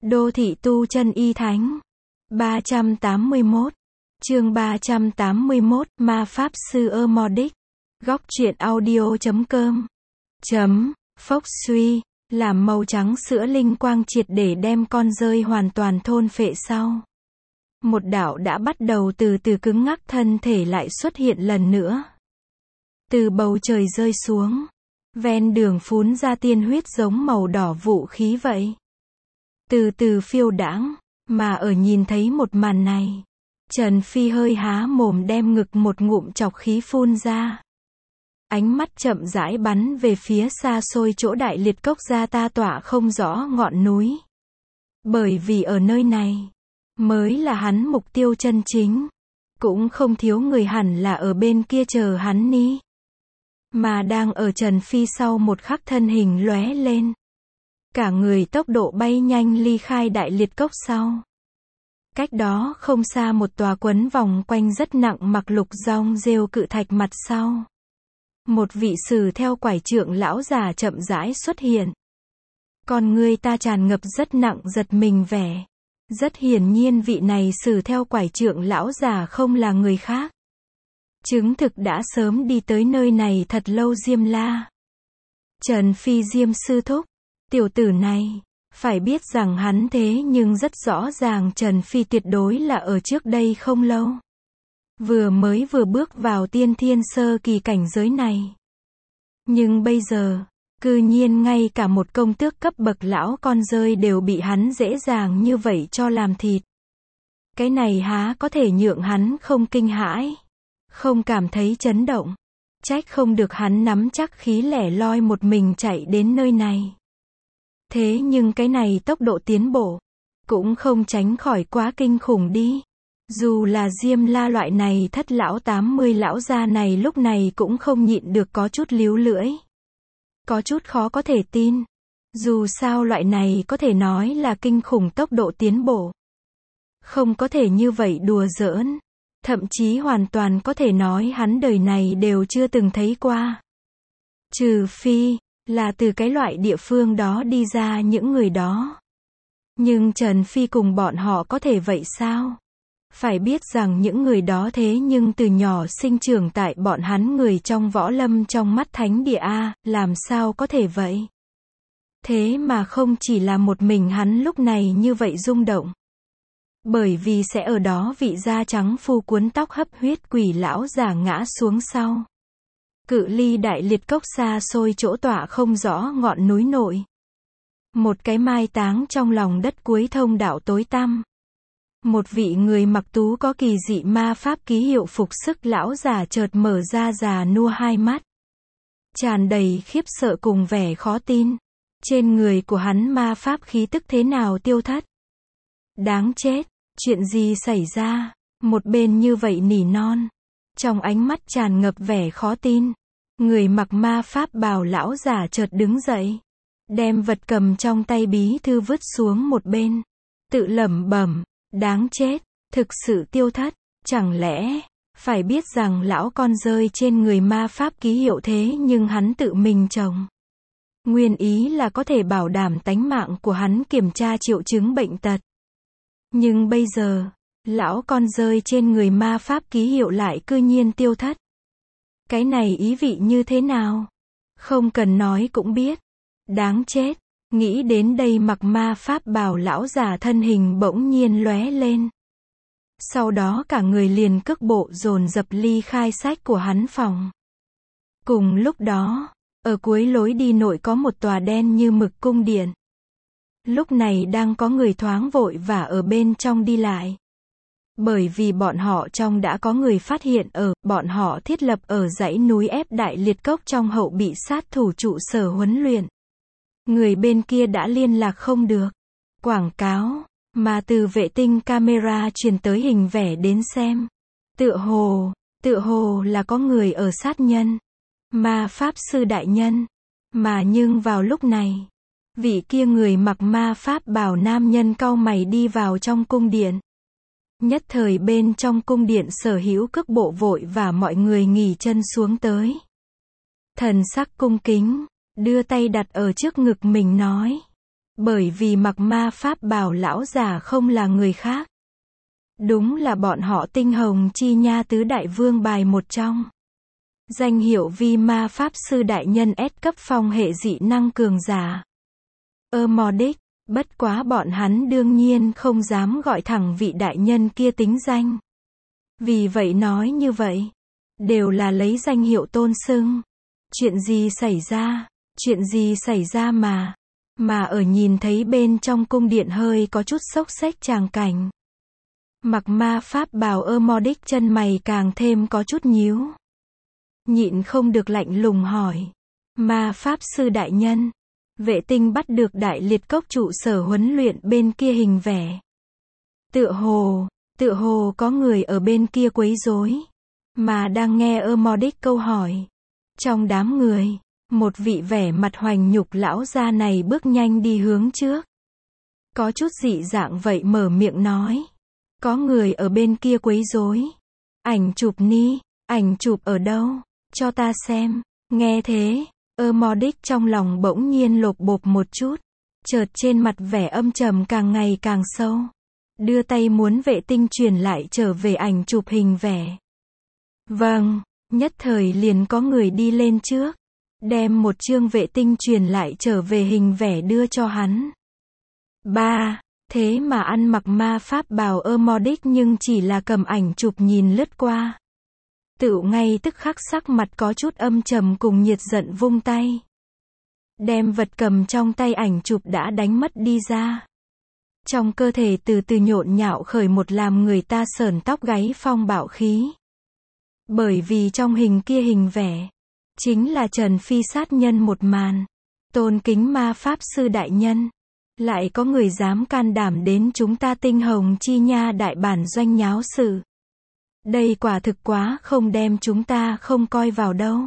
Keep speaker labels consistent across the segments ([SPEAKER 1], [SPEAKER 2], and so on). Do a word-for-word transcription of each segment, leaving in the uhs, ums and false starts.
[SPEAKER 1] Đô thị tu chân y thánh. ba trăm tám mươi mốt. Chương ba trăm tám mươi mốt, Ma Pháp Sư Ermodic. Góc truyện audio chấm com. Chấm, phốc suy, làm màu trắng sữa linh quang triệt để đem con rơi hoàn toàn thôn phệ sau. Một đạo đã bắt đầu từ từ cứng ngắc thân thể lại xuất hiện lần nữa. Từ bầu trời rơi xuống. Ven đường phún ra tiên huyết giống màu đỏ vũ khí vậy. Từ từ phiêu đãng, mà ở nhìn thấy một màn này. Trần Phi hơi há mồm đem ngực một ngụm chọc khí phun ra. Ánh mắt chậm rãi bắn về phía xa xôi chỗ đại liệt cốc ra ta tỏa không rõ ngọn núi. Bởi vì ở nơi này, mới là hắn mục tiêu chân chính. Cũng không thiếu người hẳn là ở bên kia chờ hắn ní. Mà đang ở Trần Phi sau một khắc thân hình lóe lên. Cả người tốc độ bay nhanh ly khai đại liệt cốc sau. Cách đó không xa một tòa quấn vòng quanh rất nặng mặc lục rong rêu cự thạch mặt sau. Một vị sử theo quải trượng lão già chậm rãi xuất hiện. Con người ta tràn ngập rất nặng giật mình vẻ. Rất hiển nhiên vị này sử theo quải trượng lão già không là người khác. Chứng thực đã sớm đi tới nơi này thật lâu Diêm La. Trần Phi Diêm sư thúc. Tiểu tử này, phải biết rằng hắn thế nhưng rất rõ ràng Trần Phi tuyệt đối là ở trước đây không lâu. Vừa mới vừa bước vào tiên thiên sơ kỳ cảnh giới này. Nhưng bây giờ, cư nhiên ngay cả một công tước cấp bậc lão con rơi đều bị hắn dễ dàng như vậy cho làm thịt. Cái này há có thể nhượng hắn không kinh hãi, không cảm thấy chấn động. Trách không được hắn nắm chắc khí lẻ loi một mình chạy đến nơi này. Thế nhưng cái này tốc độ tiến bộ, cũng không tránh khỏi quá kinh khủng đi. Dù là Diêm La loại này thất lão tám mươi lão gia này lúc này cũng không nhịn được có chút líu lưỡi. Có chút khó có thể tin. Dù sao loại này có thể nói là kinh khủng tốc độ tiến bộ. Không có thể như vậy đùa giỡn. Thậm chí hoàn toàn có thể nói hắn đời này đều chưa từng thấy qua. Trừ phi là từ cái loại địa phương đó đi ra những người đó. Nhưng Trần Phi cùng bọn họ có thể vậy sao? Phải biết rằng những người đó thế nhưng từ nhỏ sinh trưởng tại bọn hắn người trong võ lâm trong mắt thánh địa A, làm sao có thể vậy? Thế mà không chỉ là một mình hắn lúc này như vậy rung động. Bởi vì sẽ ở đó vị da trắng phu cuốn tóc hấp huyết quỷ lão già ngã xuống sau. Cự ly đại liệt cốc xa xôi chỗ tọa không rõ ngọn núi nội. Một cái mai táng trong lòng đất cuối thông đạo tối tăm. Một vị người mặc tú có kỳ dị ma pháp ký hiệu phục sức lão già chợt mở ra già nua hai mắt. Tràn đầy khiếp sợ cùng vẻ khó tin. Trên người của hắn ma pháp khí tức thế nào tiêu thất? Đáng chết, chuyện gì xảy ra? Một bên như vậy nỉ non. Trong ánh mắt tràn ngập vẻ khó tin. Người mặc ma pháp bào lão già chợt đứng dậy. Đem vật cầm trong tay bí thư vứt xuống một bên. Tự lẩm bẩm, đáng chết, thực sự tiêu thất. Chẳng lẽ, phải biết rằng lão con rơi trên người ma pháp ký hiệu thế nhưng hắn tự mình trồng. Nguyên ý là có thể bảo đảm tánh mạng của hắn kiểm tra triệu chứng bệnh tật. Nhưng bây giờ, lão con rơi trên người ma pháp ký hiệu lại cư nhiên tiêu thất. Cái này ý vị như thế nào? Không cần nói cũng biết. Đáng chết. Nghĩ đến đây mặc ma pháp bào lão già thân hình bỗng nhiên lóe lên. Sau đó cả người liền cước bộ dồn dập ly khai sách của hắn phòng. Cùng lúc đó, ở cuối lối đi nội có một tòa đen như mực cung điện. Lúc này đang có người thoáng vội và ở bên trong đi lại. Bởi vì bọn họ trong đã có người phát hiện ở, bọn họ thiết lập ở dãy núi ép đại liệt cốc trong hậu bị sát thủ trụ sở huấn luyện. Người bên kia đã liên lạc không được. Quảng cáo, mà từ vệ tinh camera truyền tới hình vẽ đến xem. Tựa hồ, tựa hồ là có người ở sát nhân. Ma pháp sư đại nhân. Mà nhưng vào lúc này, vị kia người mặc ma pháp bào nam nhân cau mày đi vào trong cung điện. Nhất thời bên trong cung điện sở hữu cước bộ vội và mọi người nghỉ chân xuống tới. Thần sắc cung kính, đưa tay đặt ở trước ngực mình nói. Bởi vì mặc ma pháp bào lão già không là người khác. Đúng là bọn họ Tinh Hồng Chi Nha tứ đại vương bài một trong. Danh hiệu vi ma pháp sư đại nhân S cấp phong hệ dị năng cường giả. Ermodic, bất quá bọn hắn đương nhiên không dám gọi thẳng vị đại nhân kia tính danh. Vì vậy nói như vậy, đều là lấy danh hiệu tôn xưng. Chuyện gì xảy ra? Chuyện gì xảy ra mà? Mà ở nhìn thấy bên trong cung điện hơi có chút xốc xếch tràng cảnh. Mặc ma pháp bào Ermodic chân mày càng thêm có chút nhíu. Nhịn không được lạnh lùng hỏi. Ma pháp sư đại nhân. Vệ tinh bắt được đại liệt cốc trụ sở huấn luyện bên kia hình vẽ. Tựa hồ, tựa hồ có người ở bên kia quấy rối. Mà đang nghe Ermodic câu hỏi. Trong đám người, một vị vẻ mặt hoành nhục lão già này bước nhanh đi hướng trước. Có chút dị dạng vậy mở miệng nói. Có người ở bên kia quấy rối. Ảnh chụp ni, ảnh chụp ở đâu? Cho ta xem. Nghe thế, Ermodic trong lòng bỗng nhiên lột bột một chút. Chợt trên mặt vẻ âm trầm càng ngày càng sâu. Đưa tay muốn vệ tinh truyền lại trở về ảnh chụp hình vẽ. Vâng, nhất thời liền có người đi lên trước. Đem một chương vệ tinh truyền lại trở về hình vẽ đưa cho hắn. Ba, thế mà ăn mặc ma pháp bào Ermodic nhưng chỉ là cầm ảnh chụp nhìn lướt qua. Tựu ngay tức khắc sắc mặt có chút âm trầm cùng nhiệt giận vung tay. Đem vật cầm trong tay ảnh chụp đã đánh mất đi ra. Trong cơ thể từ từ nhộn nhạo khởi một làm người ta sởn tóc gáy phong bạo khí. Bởi vì trong hình kia hình vẽ, chính là Trần Phi sát nhân một màn. Tôn kính ma pháp sư đại nhân. Lại có người dám can đảm đến chúng ta Tinh Hồng Chi Nha đại bản doanh nháo sự. Đây quả thực quá không đem chúng ta không coi vào đâu.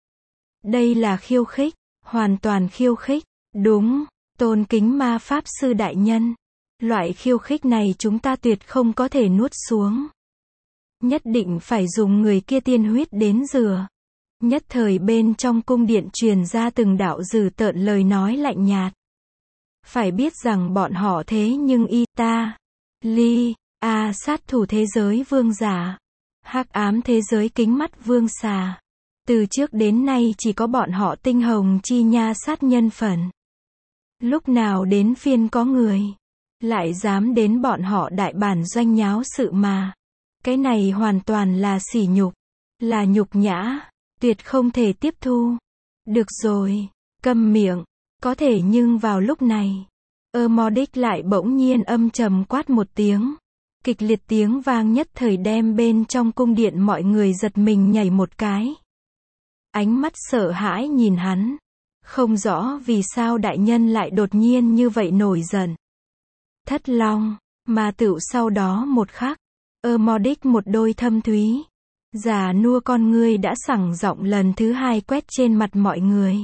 [SPEAKER 1] Đây là khiêu khích, hoàn toàn khiêu khích. Đúng, tôn kính ma pháp sư đại nhân. Loại khiêu khích này chúng ta tuyệt không có thể nuốt xuống. Nhất định phải dùng người kia tiên huyết đến rửa. Nhất thời bên trong cung điện truyền ra từng đạo dữ tợn lời nói lạnh nhạt. Phải biết rằng bọn họ thế nhưng y ta, ly, a sát thủ thế giới vương giả, hắc ám thế giới kính mắt vương xà. Từ trước đến nay chỉ có bọn họ Tinh Hồng Chi Nha sát nhân phần. Lúc nào đến phiên có người, lại dám đến bọn họ đại bản doanh nháo sự mà. Cái này hoàn toàn là sỉ nhục, là nhục nhã, tuyệt không thể tiếp thu. Được rồi, câm miệng. Có thể nhưng vào lúc này, Ermodic lại bỗng nhiên âm trầm quát một tiếng. Kịch liệt tiếng vang nhất thời đem bên trong cung điện mọi người giật mình nhảy một cái. Ánh mắt sợ hãi nhìn hắn. Không rõ vì sao đại nhân lại đột nhiên như vậy nổi giận. Thất long, mà tựu sau đó một khắc, Ermodic một đôi thâm thúy, già nua con ngươi đã sẳng giọng lần thứ hai quét trên mặt mọi người.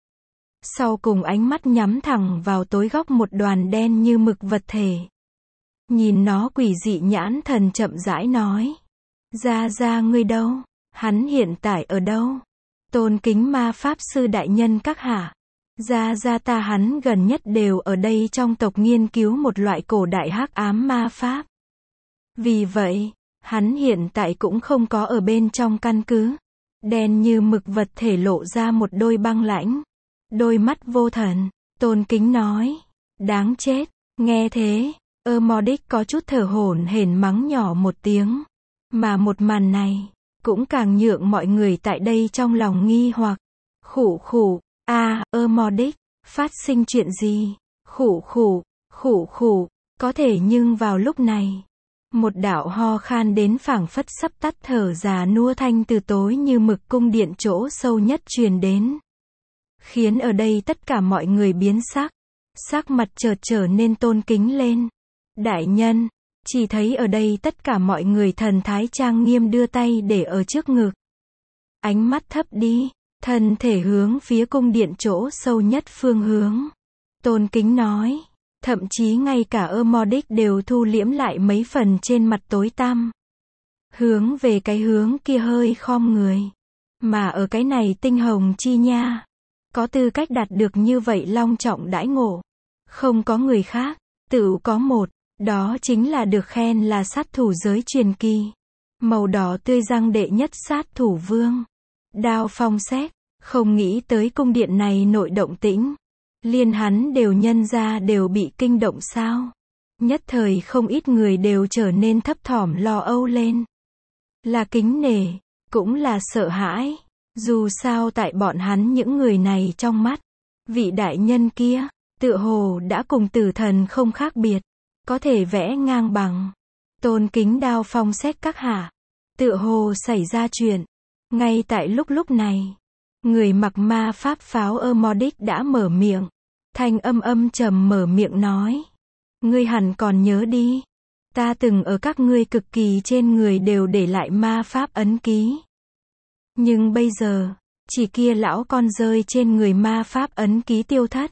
[SPEAKER 1] Sau cùng ánh mắt nhắm thẳng vào tối góc một đoàn đen như mực vật thể. Nhìn nó quỷ dị nhãn thần chậm rãi nói. Ra ra ngươi đâu? Hắn hiện tại ở đâu? Tôn kính ma pháp sư đại nhân các hạ. Ra ra ta hắn gần nhất đều ở đây trong tộc nghiên cứu một loại cổ đại hắc ám ma pháp. Vì vậy, hắn hiện tại cũng không có ở bên trong căn cứ. Đen như mực vật thể lộ ra một đôi băng lãnh. Đôi mắt vô thần, tôn kính nói. Đáng chết, nghe thế, Ermodic có chút thở hổn hển mắng nhỏ một tiếng. Mà một màn này, cũng càng nhượng mọi người tại đây trong lòng nghi hoặc. Khủ khủ, a à, Ermodic, phát sinh chuyện gì? Khủ khủ, khủ khủ, có thể nhưng vào lúc này, một đạo ho khan đến phảng phất sắp tắt thở già nua thanh từ tối như mực cung điện chỗ sâu nhất truyền đến. Khiến ở đây tất cả mọi người biến sắc. Sắc mặt chợt trở nên tôn kính lên. Đại nhân, chỉ thấy ở đây tất cả mọi người thần thái trang nghiêm đưa tay để ở trước ngực. Ánh mắt thấp đi, thân thể hướng phía cung điện chỗ sâu nhất phương hướng. Tôn kính nói, thậm chí ngay cả Ermodic đều thu liễm lại mấy phần trên mặt tối tăm. Hướng về cái hướng kia hơi khom người. Mà ở cái này Tinh Hồng Chi Nha, có tư cách đạt được như vậy long trọng đãi ngộ. Không có người khác, tựu có một, đó chính là được khen là sát thủ giới truyền kỳ. Màu đỏ tươi răng đệ nhất sát thủ vương. Đao Phong Xét, không nghĩ tới cung điện này nội động tĩnh. Liên hắn đều nhân ra đều bị kinh động sao. Nhất thời không ít người đều trở nên thấp thỏm lo âu lên. Là kính nể, cũng là sợ hãi. Dù sao tại bọn hắn những người này trong mắt, vị đại nhân kia, tựa hồ đã cùng tử thần không khác biệt, có thể vẽ ngang bằng. Tôn kính Đao Phong Xét các hạ, tựa hồ xảy ra chuyện. Ngay tại lúc lúc này, người mặc ma pháp pháo Ermodic đã mở miệng, thanh âm âm trầm mở miệng nói. Ngươi hẳn còn nhớ đi, ta từng ở các ngươi cực kỳ trên người đều để lại ma pháp ấn ký. Nhưng bây giờ, chỉ kia lão con rơi trên người ma pháp ấn ký tiêu thất.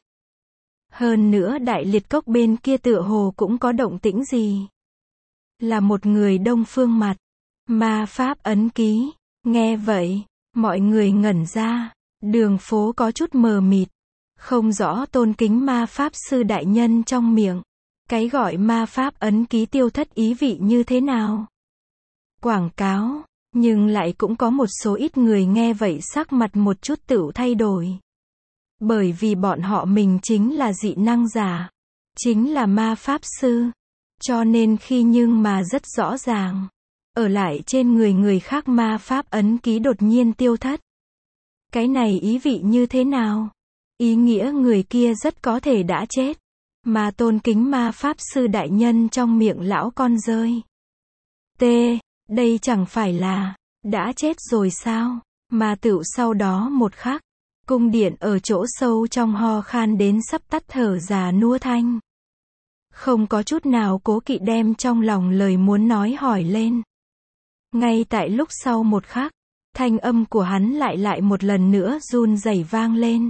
[SPEAKER 1] Hơn nữa đại liệt cốc bên kia tựa hồ cũng có động tĩnh gì. Là một người đông phương mặt, ma pháp ấn ký. Nghe vậy, mọi người ngẩn ra, đường phố có chút mờ mịt, không rõ tôn kính ma pháp sư đại nhân trong miệng. Cái gọi ma pháp ấn ký tiêu thất ý vị như thế nào? Quảng cáo, nhưng lại cũng có một số ít người nghe vậy sắc mặt một chút tựu thay đổi. Bởi vì bọn họ mình chính là dị năng giả, chính là ma pháp sư, cho nên khi nhưng mà rất rõ ràng, ở lại trên người người khác ma pháp ấn ký đột nhiên tiêu thất. Cái này ý vị như thế nào? Ý nghĩa người kia rất có thể đã chết. Mà tôn kính ma pháp sư đại nhân trong miệng lão con rơi. T. Đây chẳng phải là đã chết rồi sao? Mà tựu sau đó một khắc, cung điện ở chỗ sâu trong ho khan đến sắp tắt thở già nua thanh. Không có chút nào cố kỵ đem trong lòng lời muốn nói hỏi lên. Ngay tại lúc sau một khắc, thanh âm của hắn lại lại một lần nữa run rẩy vang lên.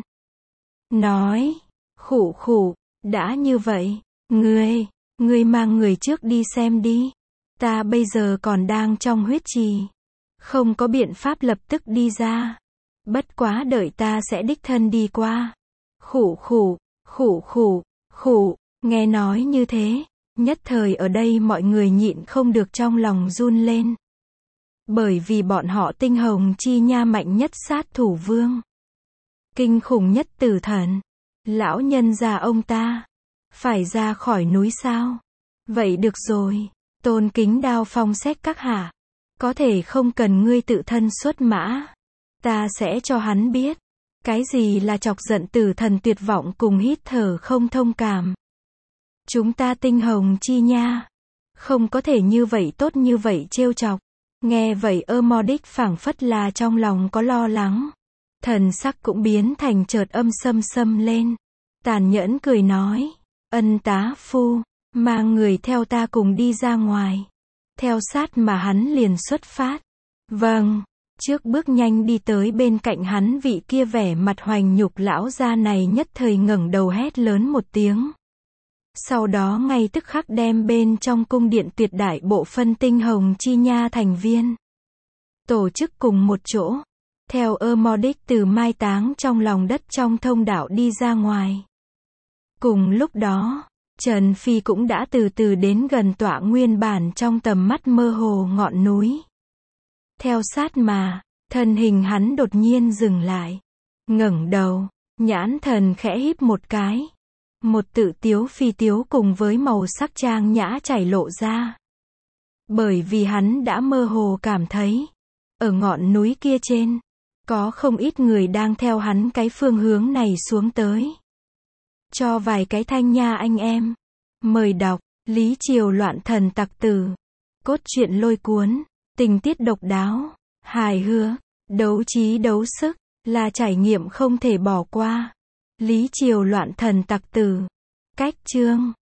[SPEAKER 1] Nói, khụ khụ. Đã như vậy, ngươi, ngươi mang người trước đi xem đi. Ta bây giờ còn đang trong huyết trì. Không có biện pháp lập tức đi ra. Bất quá đợi ta sẽ đích thân đi qua. Khụ khụ, khụ khụ, khụ, nghe nói như thế. Nhất thời ở đây mọi người nhịn không được trong lòng run lên. Bởi vì bọn họ tinh hồng chi nha mạnh nhất sát thủ vương. Kinh khủng nhất tử thần. Lão nhân già ông ta, phải ra khỏi núi sao? Vậy được rồi, tôn kính Đao Phong Xét các hạ, có thể không cần ngươi tự thân xuất mã, ta sẽ cho hắn biết, cái gì là chọc giận tử thần tuyệt vọng cùng hít thở không thông cảm. Chúng ta tinh hồng chi nha, không có thể như vậy tốt như vậy trêu chọc. Nghe vậy Ermodic phảng phất là trong lòng có lo lắng. Thần sắc cũng biến thành chợt âm sâm sâm lên. Tàn nhẫn cười nói. Ân tá phu, mang người theo ta cùng đi ra ngoài. Theo sát mà hắn liền xuất phát. Vâng, trước bước nhanh đi tới bên cạnh hắn vị kia vẻ mặt hoành nhục lão gia này nhất thời ngẩng đầu hét lớn một tiếng. Sau đó ngay tức khắc đem bên trong cung điện tuyệt đại bộ phân tinh hồng chi nha thành viên. Tổ chức cùng một chỗ. Theo Ermodic từ mai táng trong lòng đất trong thông đạo đi ra ngoài. Cùng lúc đó, Trần Phi cũng đã từ từ đến gần tọa nguyên bản trong tầm mắt mơ hồ ngọn núi. Theo sát mà, thân hình hắn đột nhiên dừng lại. Ngẩng đầu, nhãn thần khẽ híp một cái. Một tự tiếu phi tiếu cùng với màu sắc trang nhã chảy lộ ra. Bởi vì hắn đã mơ hồ cảm thấy, ở ngọn núi kia trên, có không ít người đang theo hắn cái phương hướng này xuống tới. Cho vài cái thanh nha anh em. Mời đọc, Lý Triều loạn thần tặc tử. Cốt truyện lôi cuốn, tình tiết độc đáo, hài hước, đấu trí đấu sức, là trải nghiệm không thể bỏ qua. Lý Triều loạn thần tặc tử. Cách chương